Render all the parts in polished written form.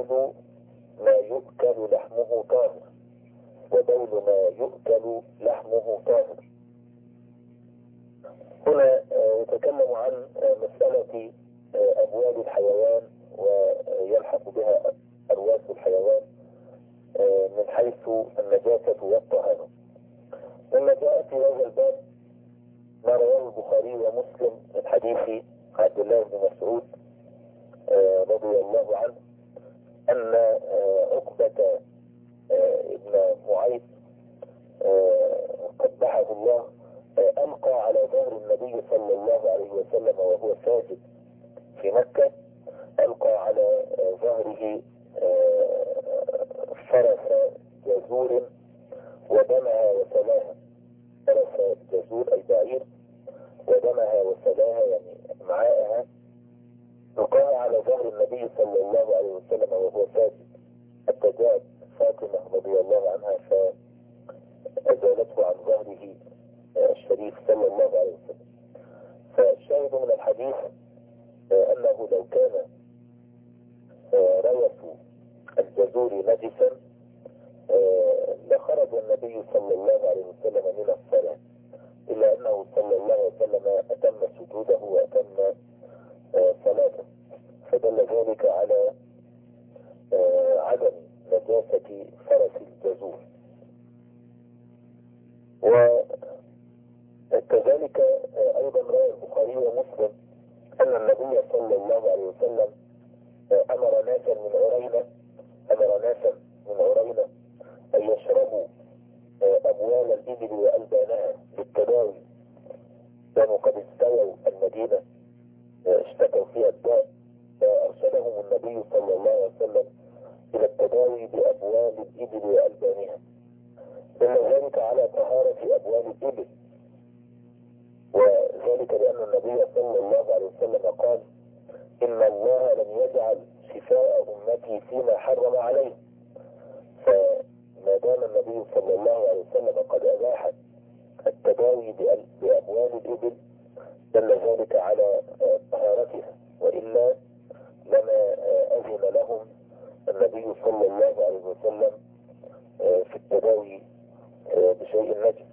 بول ما يؤكل لحمه طاهر، وبول ما يؤكل لحمه طاهر. هنا يتكلم عن مسألة أبوال الحيوان ويلحق بها أرواس الحيوان من حيث النجاسة والطهارة. لما جاء في هذا الباب ما رواه البخاري ومسلم من حديث عبد الله بن مسعود رضي الله عنه أن عقبة ابن معيط قبحه الله ألقى على ظهر النبي صلى الله عليه وسلم وهو ساجد في مكة، ألقى على ظهره فرس جزور ودمها وسلاها. فرس جزور أي بعير، ودمها وسلاها يعني معاءها، ألقاها على ظهر النبي صلى الله عليه وسلم وهو ساجد، حتى جاءت فاطمة رضي الله عنها فأزالته عن ظهره الشريف صلى الله عليه وسلم. فالشاهد من الحديث أنه لو كان روث الجزور نجسا لخرج النبي صلى الله عليه وسلم من الصلاة، إلا أنه صلى الله عليه وسلم أتم سجوده وأتم صلاته، فدل ذلك على عدم نجاسة فرس الجزور. وكذلك أيضا روى البخاري ومسلم أن النبي صلى الله عليه وسلم أمر ناسا من عرينة أن يشربوا أبوال الإبل وألبانها للتداوي. كانوا قد استووا المدينة اشتكوا فيها الداء، فأرشدهم النبي صلى الله عليه وسلم إلى التداوي بأبوال الإبل وألبانها، دل ذلك على طهارة أبوال الإبل، وذلك لأن النبي صلى الله عليه وسلم قال: إن الله لم يجعل شفاء أمتي فيما حرم عليه. فما دام النبي صلى الله عليه وسلم قد أباح التداوي بأبوال الإبل دل ذلك على طهارتها، وإلا لما أذن لهم النبي صلى الله عليه وسلم في التداوي بشيء نجس.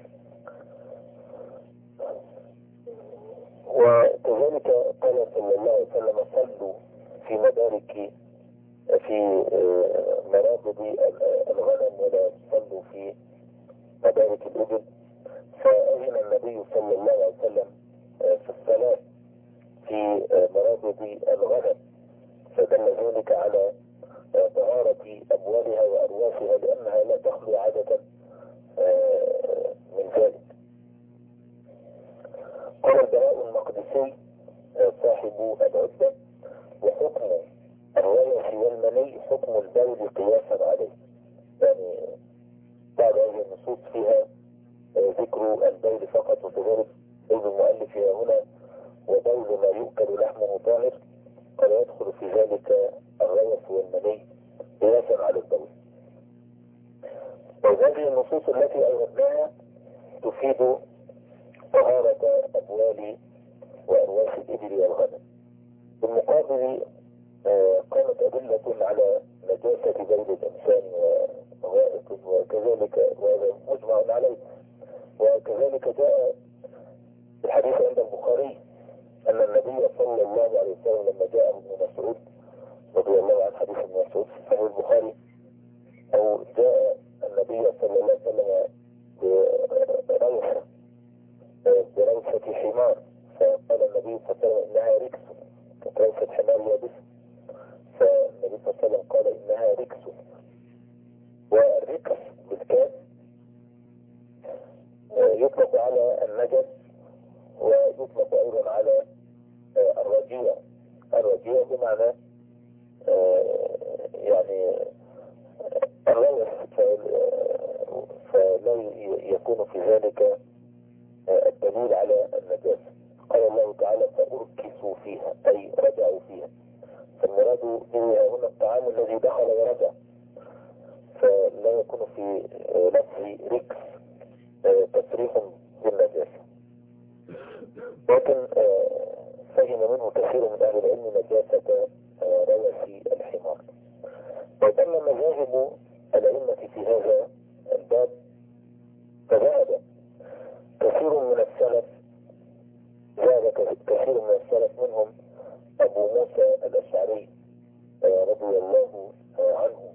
وكذلك قال صلى الله عليه وسلم: صلوا في مبارك في مرابض الغنم ولا تصلوا في مبارك الإبل. فأذن النبي صلى الله عليه وسلم في الصلاة في مرابض الغنم، فدل ذلك على طهارة أبوالها وأرواسها، لأنها لا تخلو عادة من ذلك. قال البراء المقدسي صاحب العدة: وحكم الروث والمني حكم البول قياسا عليه. يعني بعد هذه النصوص فيها ذكر البول فقط، وكذلك بول المؤلف هنا وبول ما يؤكل لحمه طاهر، قد يدخل في ذلك الروث والمني قياسا على البول. وهذه النصوص التي أوردناها تفيد طهارة أبوال وأرواس الإبل والغنم. بالمقابل قامت أدلة على نجاسة بول الإنسان وغائط، وكذلك وهذا مجمع عليه. وكذلك جاء الحديث عند البخاري أن النبي صلى الله عليه وسلم لما جاء ابن مسعود رضي الله عنه، حديث ابن مسعود في صحيح البخاري، أو جاء النبي صلى الله عليه وسلم بروثة حمار، فقال النبي صلى الله عليه وسلم: إنها ركس. كانت روثة حمار يابس، فالنبي صلى الله عليه وسلم قال: إنها ركس. والركس بالكاف يطلق على النجس، ويطلق أيضا على الرجيع. الرجيع بمعنى يعني الروث، فلا يكون في ذلك الدليل على النجاسة. قال الله تعالى: فأركسوا فيها، أي رجعوا فيها. فالمراد به هنا الطعام الذي دخل ورجع، فلا يكون في لفظ ركس تصريح بالنجاسة. لكن فهم منه كثير من أهل العلم نجاسة روث الحمار. وأما مذاهب الأئمة في هذا الباب فذهب كثير من السلف، كثير من السلف منهم أبو موسى الأشعري رضي الله عنه،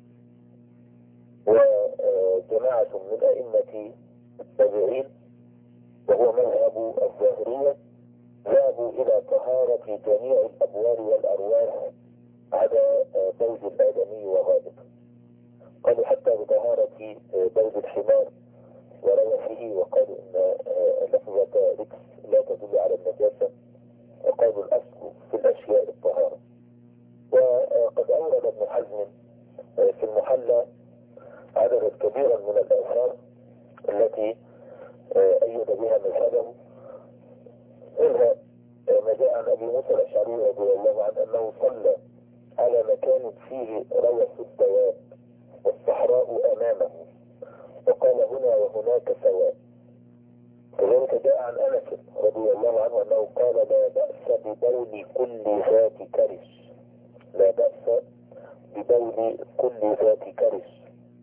وجماعة من أئمة التابعين وهو مذهب الظاهرية، ذهبوا إلى طهارة جميع الأبوال والأرواح عدا بول الآدمي وغالب. قالوا حتى بطهارة بول الحمار وروثه، وقالوا إن لفظة ركس لا تدل على النجاسة، وقالوا الأصل في الأشياء الطهارة. وقد أورد ابن حزم في المحلى عددا كبيرا من الآثار التي أيد بها مذهبه، منها ما جاء عن أبي موسى الأشعري رضي الله عنه أنه صلى على مكان فيه روث الدواب والصحراء أمامه وقال هنا وهناك سواء. كذلك جاء عن أنس رضي الله عنه أنه قال لا بأس ببول كل ذات كرش، لا بأس ببول كل ذات كرش.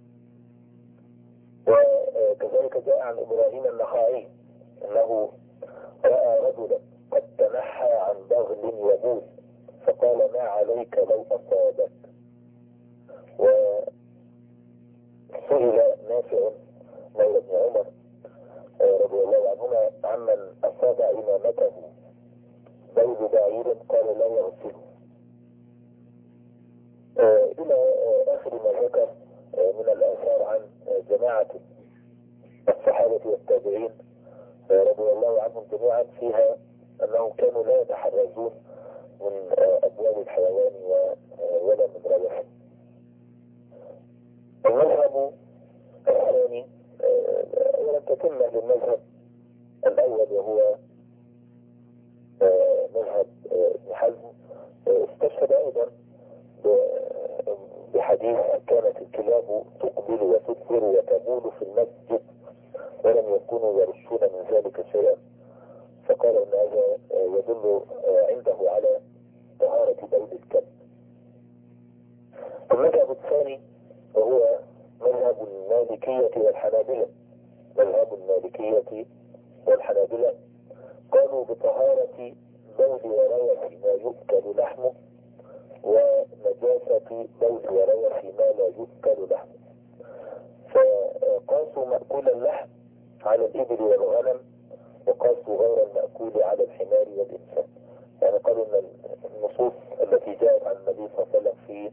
وكذلك جاء عن إبراهيم النخعي أنه رأى رجلا قد تنحى عن بغل يبول فقال ما عليك لو أصابك. وسئل نافع مولى ابن عمر رضي الله عنهما عمن أصاب إمامته بول بعير قال لا يغسله، إلى آخر ما ذكر من الآثار عن جماعة الصحابة والتابعين رضي الله عنهم جميعا فيها أنهم كانوا لا يتحرزون من أبواب الحيوان ولا من روثه. المذهب الثاني ولم تتمة للمذهب الأول وهو مذهب ابن حزم، استشهد أيضا بحديث كانت الكلاب تقبل وتدبر وتبول في المسجد ولم يكونوا يرشون من ذلك شيئا، فقال ان هذا يدل عنده على طهارة بول الكلب. المذهب الثاني وهو مذهب المالكية والحنابلة، مذهب المالكية والحنابلة قالوا بطهارة بول وروث ما يؤكل لحمه ونجاسة بول وروث ما لا يؤكل لحمه، فقاسوا مأكول اللحم على الإبل والغنم وقاسوا غير المأكول على الحمار والإنسان. يعني قالوا ان النصوص التي جاءت عن النبي صلى الله عليه وسلم في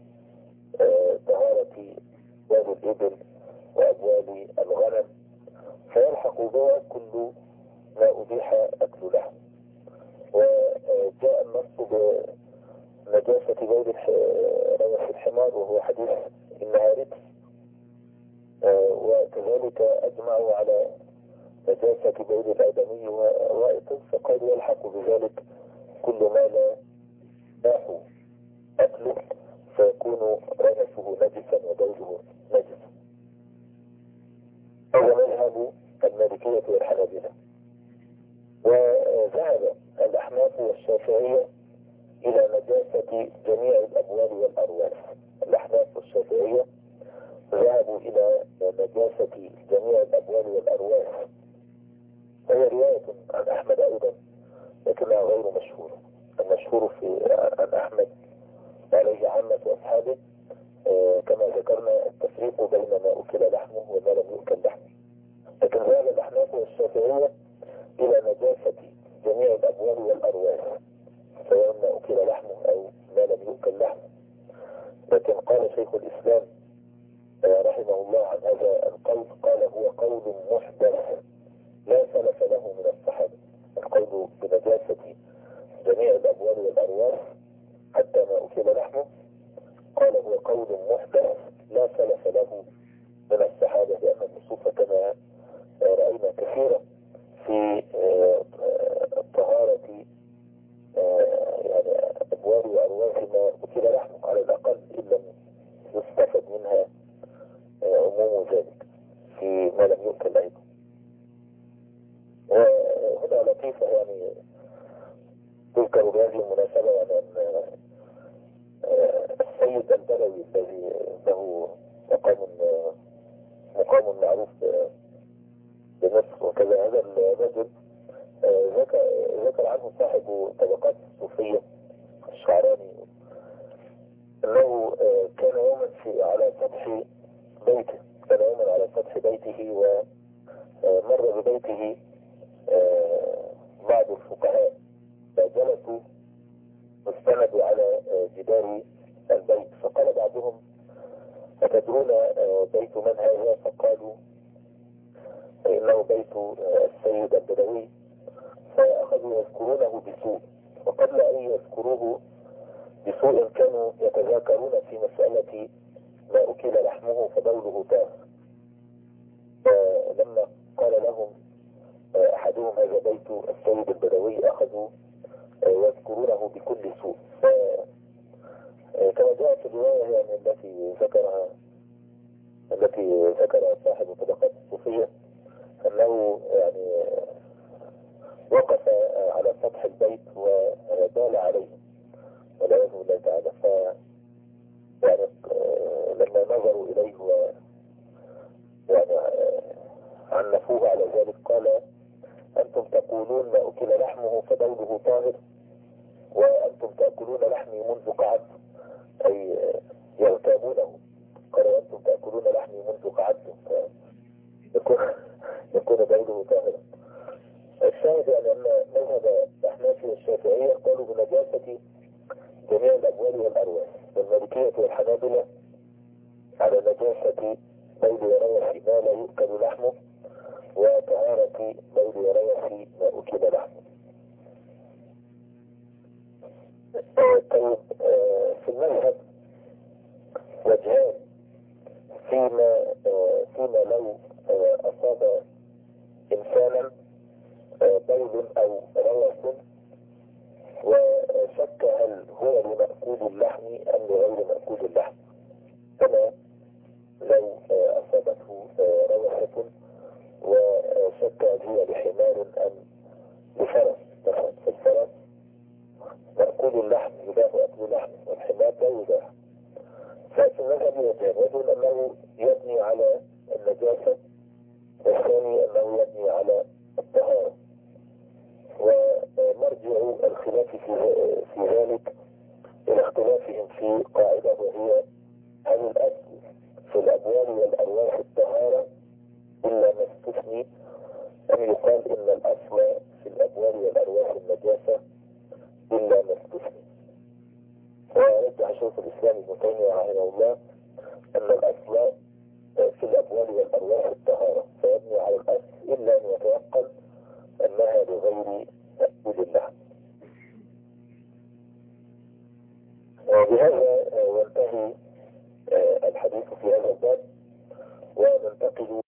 طهارة أبوال الإبل وأبوال الغنم فيلحق بها كل ما أبيح أكل لحم. وجاء النص بنجاسة بول روث الحمار وهو حديث إنها ركس، وكذلك أجمعوا على نجاسة بول الآدمي وغائط، فقالوا يلحق بذلك كل ما لا باح أكله فيكون روثه نجسا وبوله نجسا. هذا مذهب المالكية والحنابلة. وذهب الأحناف والشافعية إلى نجاسة جميع الأبوال والأرواح. الأحناف والشافعية ذهبوا إلى نجاسة جميع الأبوال والأرواح، وهي رواية عن أحمد أيضا لكنها غير مشهورة. المشهور عن أحمد عليه عامة أصحابه كما ذكرنا التفريق بين ما أكل لحمه وما لم يؤكل لحمه، لكن ذهب الأحناف والشافعية إلى نجاسة جميع الأبوال والأرواح سواء ما أكل لحمه أو ما لم يؤكل لحمه. لكن قال شيخ الإسلام رحمه الله عن هذا القول، قال هو قول محدث لا سلف له من الصحابة. القول بنجاسة جميع الأبوال والأرواح حتى ما أكل لحمه قال هو قول محدث لا سلف له من الصحابة، لأن النصوص كما رأينا كثيرا في الطهارة يعني أبوال وأرواح ما أكل لحمه على الأقل إن لم يستفد منها عموم ذلك في ما لم يؤكل أيضا. وهنا لطيفة يعني تذكر بهذه المناسبة، يعني أن السيد البدوي الذي له مقام معروف بمصر وكذا. هذا الرجل ذكر عنه صاحب طبقات الصوفية الشعراني أنه كان يوما على سطح بيته، ومر ببيته بعض الفقهاء فجلسوا واستندوا على جدار البيت، فقال بعضهم: أتدرون بيت من هذا؟ فقالوا: إنه بيت السيد البدوي. فأخذوا يذكرونه بسوء، وقبل أن يذكروه بسوء كانوا يتذاكرون في مسألة ما أكل لحمه فبوله تاه. فلما قال لهم أحدهم: هذا بيت السيد البدوي، أخذوا يذكرونه بكل سوء. كما جاء في الرواية يعني التي ذكرها صاحب طبقات الصوفية أنه يعني وقف على سطح البيت وبال عليه والعياذ بالله تعالى. يعني لما نظروا إليه يعني عنفوه على ذلك قال: أنتم تقولون ما أكل لحمه فبوله طاهر، وأنتم تأكلون لحمي منذ قعدت، أي يغتابونه. قال: أنتم تأكلون لحمي منذ قعدتم يكون بوله طاهرا. الشاهد يعني أن مذهب الأحناف والشافعية قالوا بنجاسة جميع الأبوال والأرواح، والمالكية والحنابلة على نجاسة بول وروث ما لا يؤكل لحمه، وطهارة بول وروث ما أكل لحمه. طيب، في المذهب وجهان فيما لو أصاب إنسانا بول أو روث وشك هل هو لمأكول اللحم أم لغير مأكول اللحم، كما لو أصابته روثة وشك هل هي لحمار أم لفرس. مثلا في الفرس مأكول اللحم يباح أكل اللحم، والحمار لا يباح. ففي المذهب وجهان: أنه يبني على النجاسة، والثاني أنه يبني على الطهارة. ومرجع الخلاف في ذلك إلى اختلافهم في قاعدة، وهي: هل الأصل في الأبوال والأرواح الطهارة إلا ما استثني، أم يقال إن الأصل في الأبوال والأرواح النجاسة إلا ما استثني؟ ورجح شيخ الإسلام ابن تيمية رحمه الله أن الأصل في الأبوال والأرواح الطهارة، فيبني على الأصل إلا أن يتيقن أنها لغير مأكول اللحم. بهذا ينتهي الحديث في هذا الباب، وننتقل